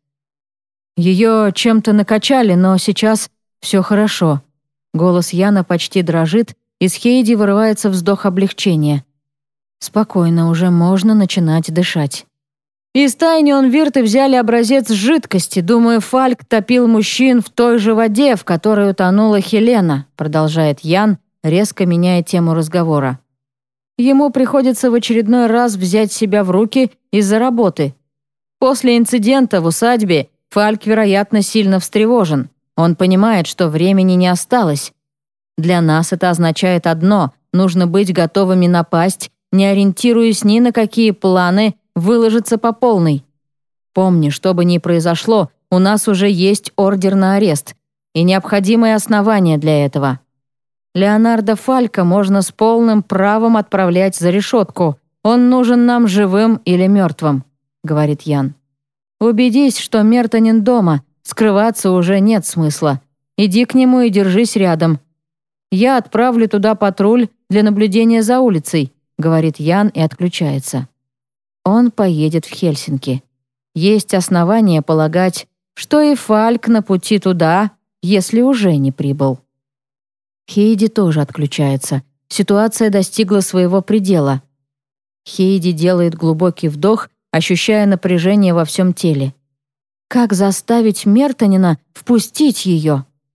«Ее чем-то накачали, но сейчас все хорошо». Голос Яна почти дрожит, из Хейди вырывается вздох облегчения. Спокойно, уже можно начинать дышать. Из тайни он Вирты взяли образец жидкости. Думаю, Фальк топил мужчин в той же воде, в которой утонула Хелена, продолжает Ян, резко меняя тему разговора. Ему приходится в очередной раз взять себя в руки из-за работы. После инцидента в усадьбе Фальк, вероятно, сильно встревожен. Он понимает, что времени не осталось. Для нас это означает одно — нужно быть готовыми напасть, не ориентируясь ни на какие планы, выложиться по полной. Помни, что бы ни произошло, у нас уже есть ордер на арест и необходимые основания для этого. Леонардо Фалька можно с полным правом отправлять за решетку. Он нужен нам живым или мертвым», — говорит Ян. «Убедись, что Мертонин дома. Скрываться уже нет смысла. Иди к нему и держись рядом. Я отправлю туда патруль для наблюдения за улицей», — говорит Ян и отключается. Он поедет в Хельсинки. Есть основания полагать, что и Фальк на пути туда, если уже не прибыл. Хейди тоже отключается. Ситуация достигла своего предела. Хейди делает глубокий вдох, ощущая напряжение во всем теле. Как заставить Мертонина впустить ее?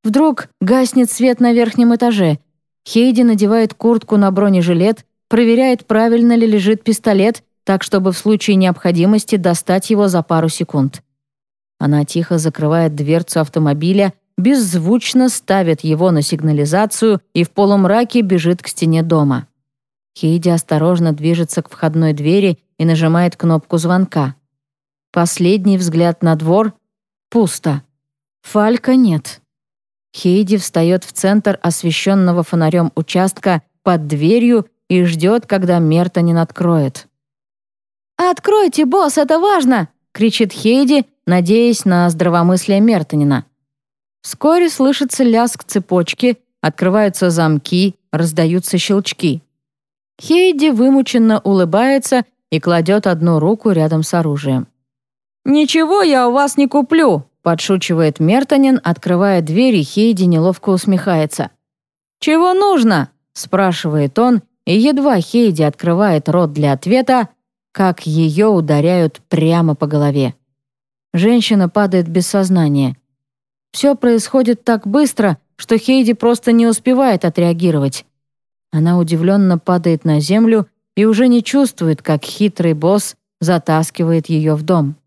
Вдруг гаснет свет на верхнем этаже. Хейди надевает куртку на бронежилет, проверяет, правильно ли лежит пистолет, так чтобы в случае необходимости достать его за пару секунд. Она тихо закрывает дверцу автомобиля, беззвучно ставит его на сигнализацию и в полумраке бежит к стене дома. Хейди осторожно движется к входной двери и нажимает кнопку звонка. Последний взгляд на двор — пусто. Фалька нет. Хейди встает в центр освещенного фонарем участка под дверью и ждет, когда Мертонин откроет. «Откройте, босс, это важно!» — кричит Хейди, надеясь на здравомыслие Мертонина. Вскоре слышится лязг цепочки, открываются замки, раздаются щелчки. Хейди вымученно улыбается и кладет одну руку рядом с оружием. «Ничего я у вас не куплю!» — подшучивает Мертонин, открывая дверь, и Хейди неловко усмехается. «Чего нужно?» — спрашивает он, и едва Хейди открывает рот для ответа, как ее ударяют прямо по голове. Женщина падает без сознания. Все происходит так быстро, что Хейди просто не успевает отреагировать. Она удивленно падает на землю и уже не чувствует, как хитрый босс затаскивает ее в дом.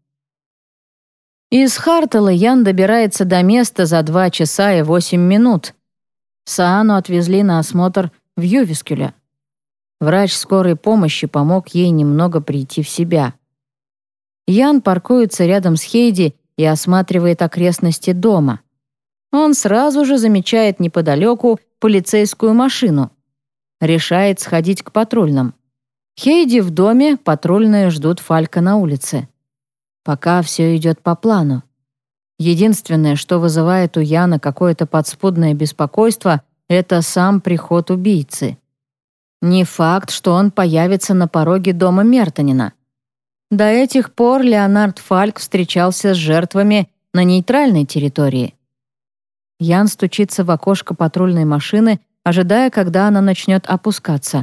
Из Хартала Ян добирается до места за два часа и восемь минут. Саану отвезли на осмотр в Ювискюля. Врач скорой помощи помог ей немного прийти в себя. Ян паркуется рядом с Хейди и осматривает окрестности дома. Он сразу же замечает неподалеку полицейскую машину. Решает сходить к патрульным. Хейди в доме, патрульные ждут Фалька на улице. Пока все идет по плану. Единственное, что вызывает у Яна какое-то подспудное беспокойство, это сам приход убийцы. Не факт, что он появится на пороге дома Мертонина. До этих пор Леонард Фальк встречался с жертвами на нейтральной территории. Ян стучится в окошко патрульной машины, ожидая, когда она начнет опускаться.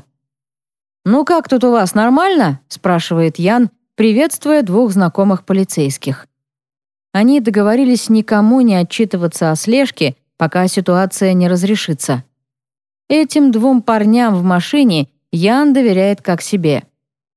«Ну как тут у вас, нормально?» — спрашивает Ян, приветствуя двух знакомых полицейских. Они договорились никому не отчитываться о слежке, пока ситуация не разрешится. Этим двум парням в машине Ян доверяет как себе.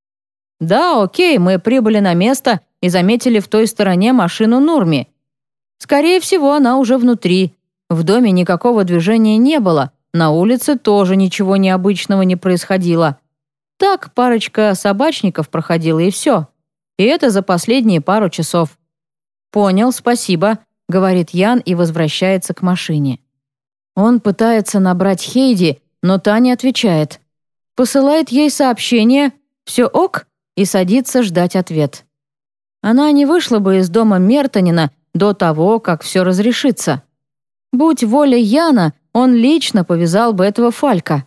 «Да, окей, мы прибыли на место и заметили в той стороне машину Нурми. Скорее всего, она уже внутри. В доме никакого движения не было, на улице тоже ничего необычного не происходило. Так, парочка собачников проходила и все. И это за последние пару часов». «Понял, спасибо», — говорит Ян и возвращается к машине. Он пытается набрать Хейди, но та не отвечает. Посылает ей сообщение «Все ок?» и садится ждать ответ. Она не вышла бы из дома Мертонина до того, как все разрешится. Будь воля Яна, он лично повязал бы этого Фалька.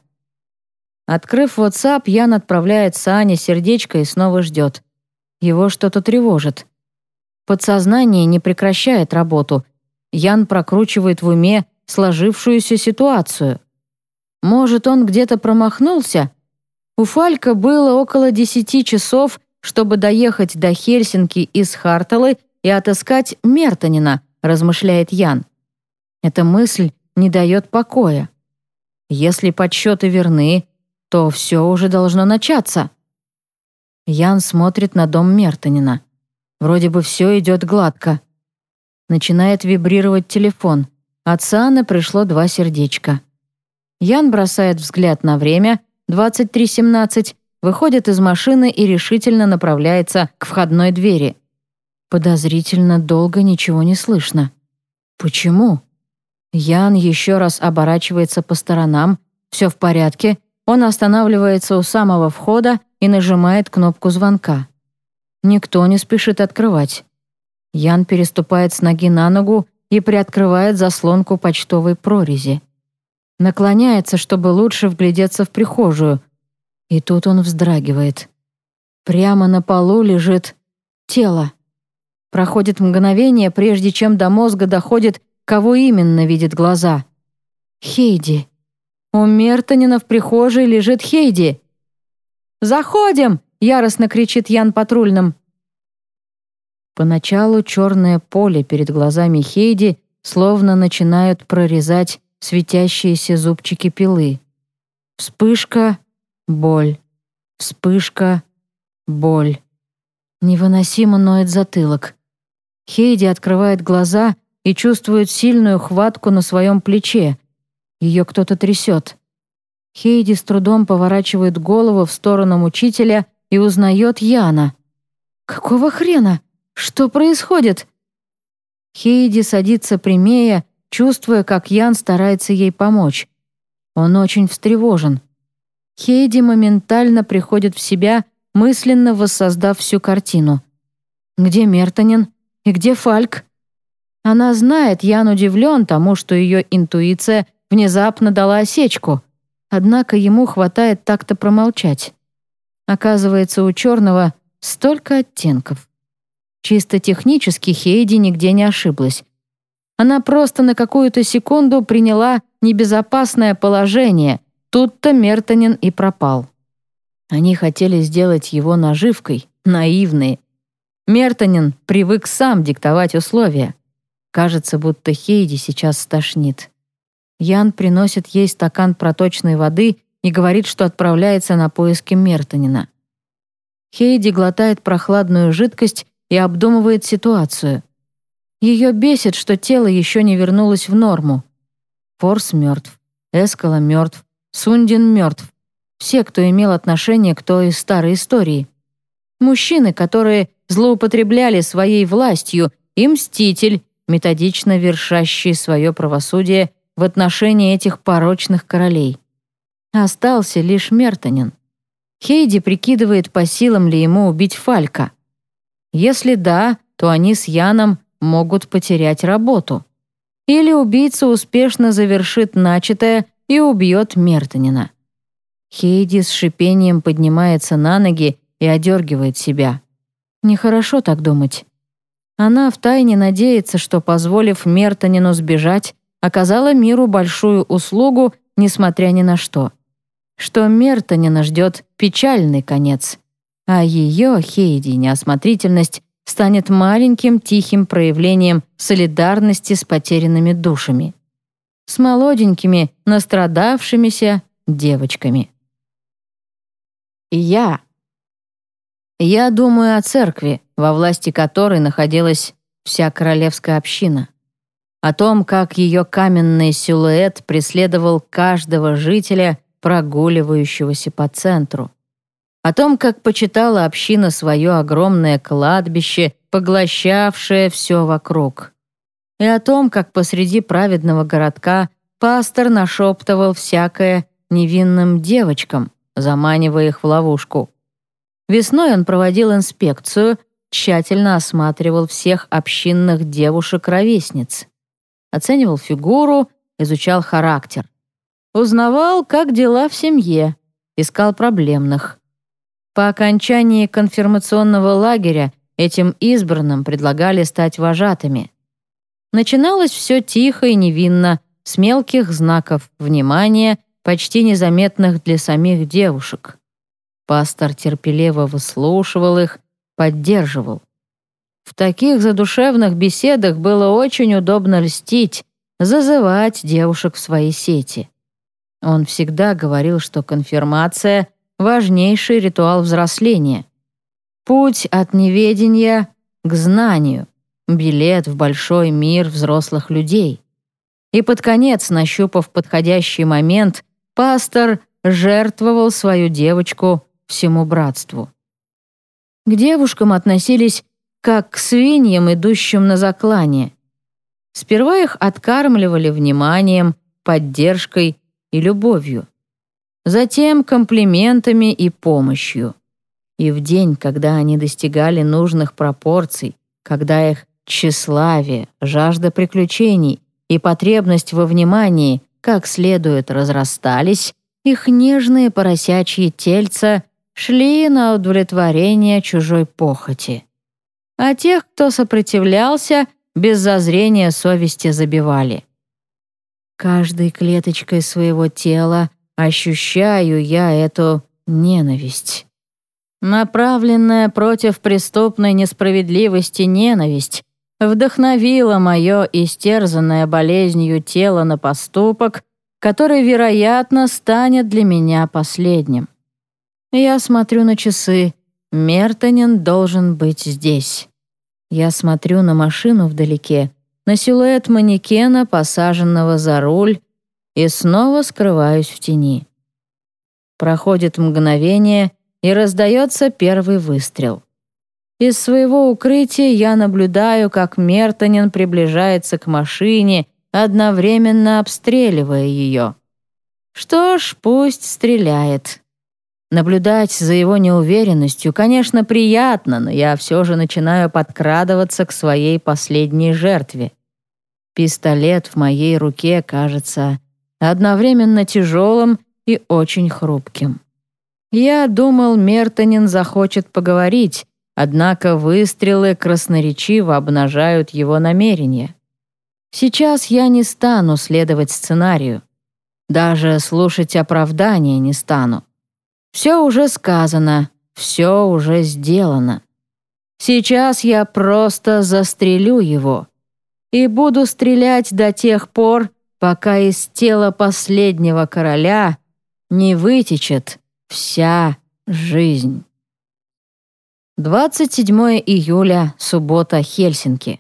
Открыв WhatsApp, Ян отправляет Саане сердечко и снова ждет. Его что-то тревожит. Подсознание не прекращает работу. Ян прокручивает в уме сложившуюся ситуацию. Может, он где-то промахнулся? У Фалька было около десяти часов, чтобы доехать до Хельсинки из Харталы и отыскать Мертонина, размышляет Ян. Эта мысль не дает покоя. Если подсчеты верны, то все уже должно начаться. Ян смотрит на дом Мертонина. Вроде бы все идет гладко. Начинает вибрировать телефон. От Сааны пришло два сердечка. Ян бросает взгляд на время, двадцать три семнадцать, выходит из машины и решительно направляется к входной двери. Подозрительно долго ничего не слышно. Почему? Ян еще раз оборачивается по сторонам. Все в порядке. Он останавливается у самого входа и нажимает кнопку звонка. Никто не спешит открывать. Ян переступает с ноги на ногу и приоткрывает заслонку почтовой прорези. Наклоняется, чтобы лучше вглядеться в прихожую. И тут он вздрагивает. Прямо на полу лежит тело. Проходит мгновение, прежде чем до мозга доходит, кого именно видит глаза. Хейди. У Мертонина в прихожей лежит Хейди. «Заходим!» — яростно кричит Ян патрульным. Поначалу черное поле перед глазами Хейди словно начинают прорезать светящиеся зубчики пилы. Вспышка, боль. Вспышка, боль. Невыносимо ноет затылок. Хейди открывает глаза и чувствует сильную хватку на своем плече. Ее кто-то трясет. Хейди с трудом поворачивает голову в сторону мучителя и узнает Яна. «Какого хрена? Что происходит?» Хейди садится прямее, чувствуя, как Ян старается ей помочь. Он очень встревожен. Хейди моментально приходит в себя, мысленно воссоздав всю картину. Где Мертонен и где Фальк? Она знает, Ян удивлен тому, что ее интуиция внезапно дала осечку, однако ему хватает так-то промолчать. Оказывается, у черного столько оттенков. Чисто технически Хейди нигде не ошиблась. Она просто на какую-то секунду приняла небезопасное положение, тут-то Мертонен и пропал. Они хотели сделать его наживкой, наивные. Мертонен привык сам диктовать условия. Кажется, будто Хейди сейчас стошнит. Ян приносит ей стакан проточной воды и говорит, что отправляется на поиски Мертонена. Хейди глотает прохладную жидкость и обдумывает ситуацию. Ее бесит, что тело еще не вернулось в норму. Форс мертв, Эскала мертв, Сундин мертв. Все, кто имел отношение к той старой истории. Мужчины, которые злоупотребляли своей властью, и Мститель, методично вершащий свое правосудие в отношении этих порочных королей. Остался лишь Мертонен. Хейди прикидывает, по силам ли ему убить Фалька. Если да, то они с Яном могут потерять работу. Или убийца успешно завершит начатое и убьет Мертонена. Хейди с шипением поднимается на ноги и одергивает себя. Нехорошо так думать. Она втайне надеется, что, позволив Мертонену сбежать, оказала миру большую услугу, несмотря ни на что. Что Мертонена ждет печальный конец, а ее, Хейди, неосмотрительность станет маленьким тихим проявлением солидарности с потерянными душами. С молоденькими, настрадавшимися девочками. Я. Я думаю о церкви, во власти которой находилась вся королевская община. О том, как ее каменный силуэт преследовал каждого жителя, прогуливающегося по центру. О том, как почитала община свое огромное кладбище, поглощавшее все вокруг. И о том, как посреди праведного городка пастор нашептывал всякое невинным девочкам, заманивая их в ловушку. Весной он проводил инспекцию, тщательно осматривал всех общинных девушек-ровесниц. Оценивал фигуру, изучал характер. Узнавал, как дела в семье, искал проблемных. По окончании конфирмационного лагеря этим избранным предлагали стать вожатыми. Начиналось все тихо и невинно, с мелких знаков внимания, почти незаметных для самих девушек. Пастор терпеливо выслушивал их, поддерживал. В таких задушевных беседах было очень удобно льстить, зазывать девушек в свои сети. Он всегда говорил, что конфирмация — важнейший ритуал взросления. Путь от неведения к знанию, билет в большой мир взрослых людей. И под конец, нащупав подходящий момент, пастор жертвовал свою девочку всему братству. К девушкам относились как к свиньям, идущим на заклание. Сперва их откармливали вниманием, поддержкой и любовью. Затем комплиментами и помощью. И в день, когда они достигали нужных пропорций, когда их тщеславие, жажда приключений и потребность во внимании как следует разрастались, их нежные поросячьи тельца шли на удовлетворение чужой похоти. А тех, кто сопротивлялся, без зазрения совести забивали. Каждой клеточкой своего тела ощущаю я эту ненависть. Направленная против преступной несправедливости ненависть, вдохновила мое истерзанное болезнью тело на поступок, который, вероятно, станет для меня последним. Я смотрю на часы. Мертонен должен быть здесь. Я смотрю на машину вдалеке, на силуэт манекена, посаженного за руль, и снова скрываюсь в тени. Проходит мгновение, и раздается первый выстрел. Из своего укрытия я наблюдаю, как Мертонен приближается к машине, одновременно обстреливая ее. Что ж, пусть стреляет. Наблюдать за его неуверенностью, конечно, приятно, но я все же начинаю подкрадываться к своей последней жертве. Пистолет в моей руке кажется одновременно тяжелым и очень хрупким. Я думал, Мертонен захочет поговорить, однако выстрелы красноречиво обнажают его намерения. Сейчас я не стану следовать сценарию. Даже слушать оправдания не стану. Все уже сказано, все уже сделано. Сейчас я просто застрелю его. И буду стрелять до тех пор, пока из тела последнего короля не вытечет вся жизнь. двадцать седьмого июля, суббота, Хельсинки.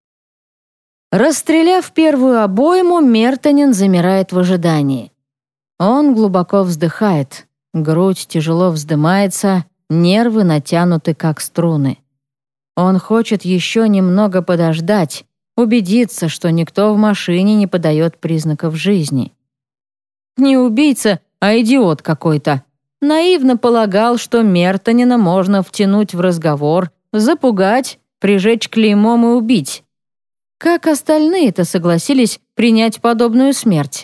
Расстреляв первую обойму, Мертонен замирает в ожидании. Он глубоко вздыхает. Грудь тяжело вздымается, нервы натянуты, как струны. Он хочет еще немного подождать, убедиться, что никто в машине не подает признаков жизни. Не убийца, а идиот какой-то. Наивно полагал, что Мертонена можно втянуть в разговор, запугать, прижечь клеймом и убить. Как остальные-то согласились принять подобную смерть?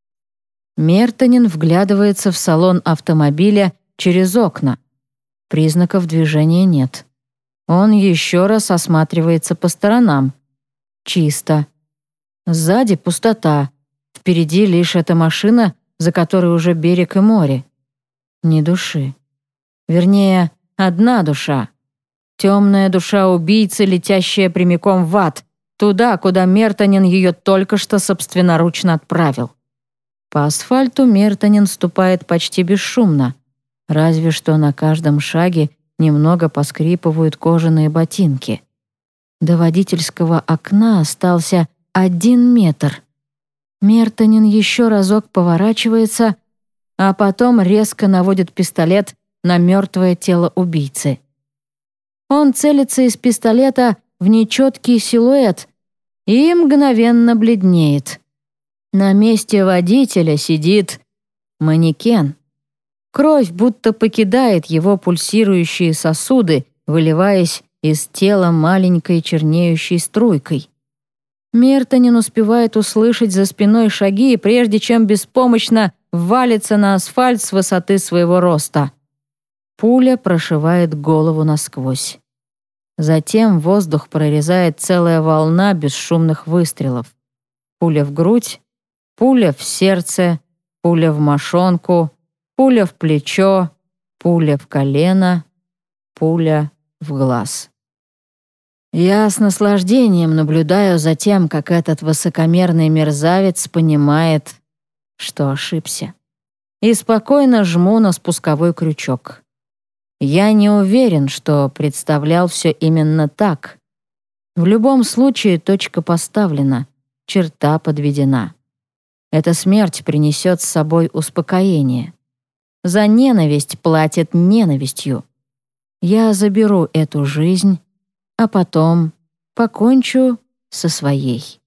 Мертонен вглядывается в салон автомобиля через окна. Признаков движения нет. Он еще раз осматривается по сторонам. Чисто. Сзади пустота. Впереди лишь эта машина, за которой уже берег и море. Ни души. Вернее, одна душа. Темная душа убийцы, летящая прямиком в ад, туда, куда Мертонен ее только что собственноручно отправил. По асфальту Мертонен ступает почти бесшумно, разве что на каждом шаге немного поскрипывают кожаные ботинки. До водительского окна остался один метр. Мертонен еще разок поворачивается, а потом резко наводит пистолет на мертвое тело убийцы. Он целится из пистолета в нечеткий силуэт и мгновенно бледнеет. На месте водителя сидит манекен. Кровь будто покидает его пульсирующие сосуды, выливаясь из тела маленькой чернеющей струйкой. Мертонен успевает услышать за спиной шаги, прежде чем беспомощно валится на асфальт с высоты своего роста. Пуля прошивает голову насквозь. Затем воздух прорезает целая волна бесшумных выстрелов. Пуля в грудь, пуля в сердце, пуля в мошонку, пуля в плечо, пуля в колено, пуля в глаз. Я с наслаждением наблюдаю за тем, как этот высокомерный мерзавец понимает, что ошибся. И спокойно жму на спусковой крючок. Я не уверен, что представлял все именно так. В любом случае точка поставлена, черта подведена. Эта смерть принесет с собой успокоение. За ненависть платят ненавистью. Я заберу эту жизнь, а потом покончу со своей.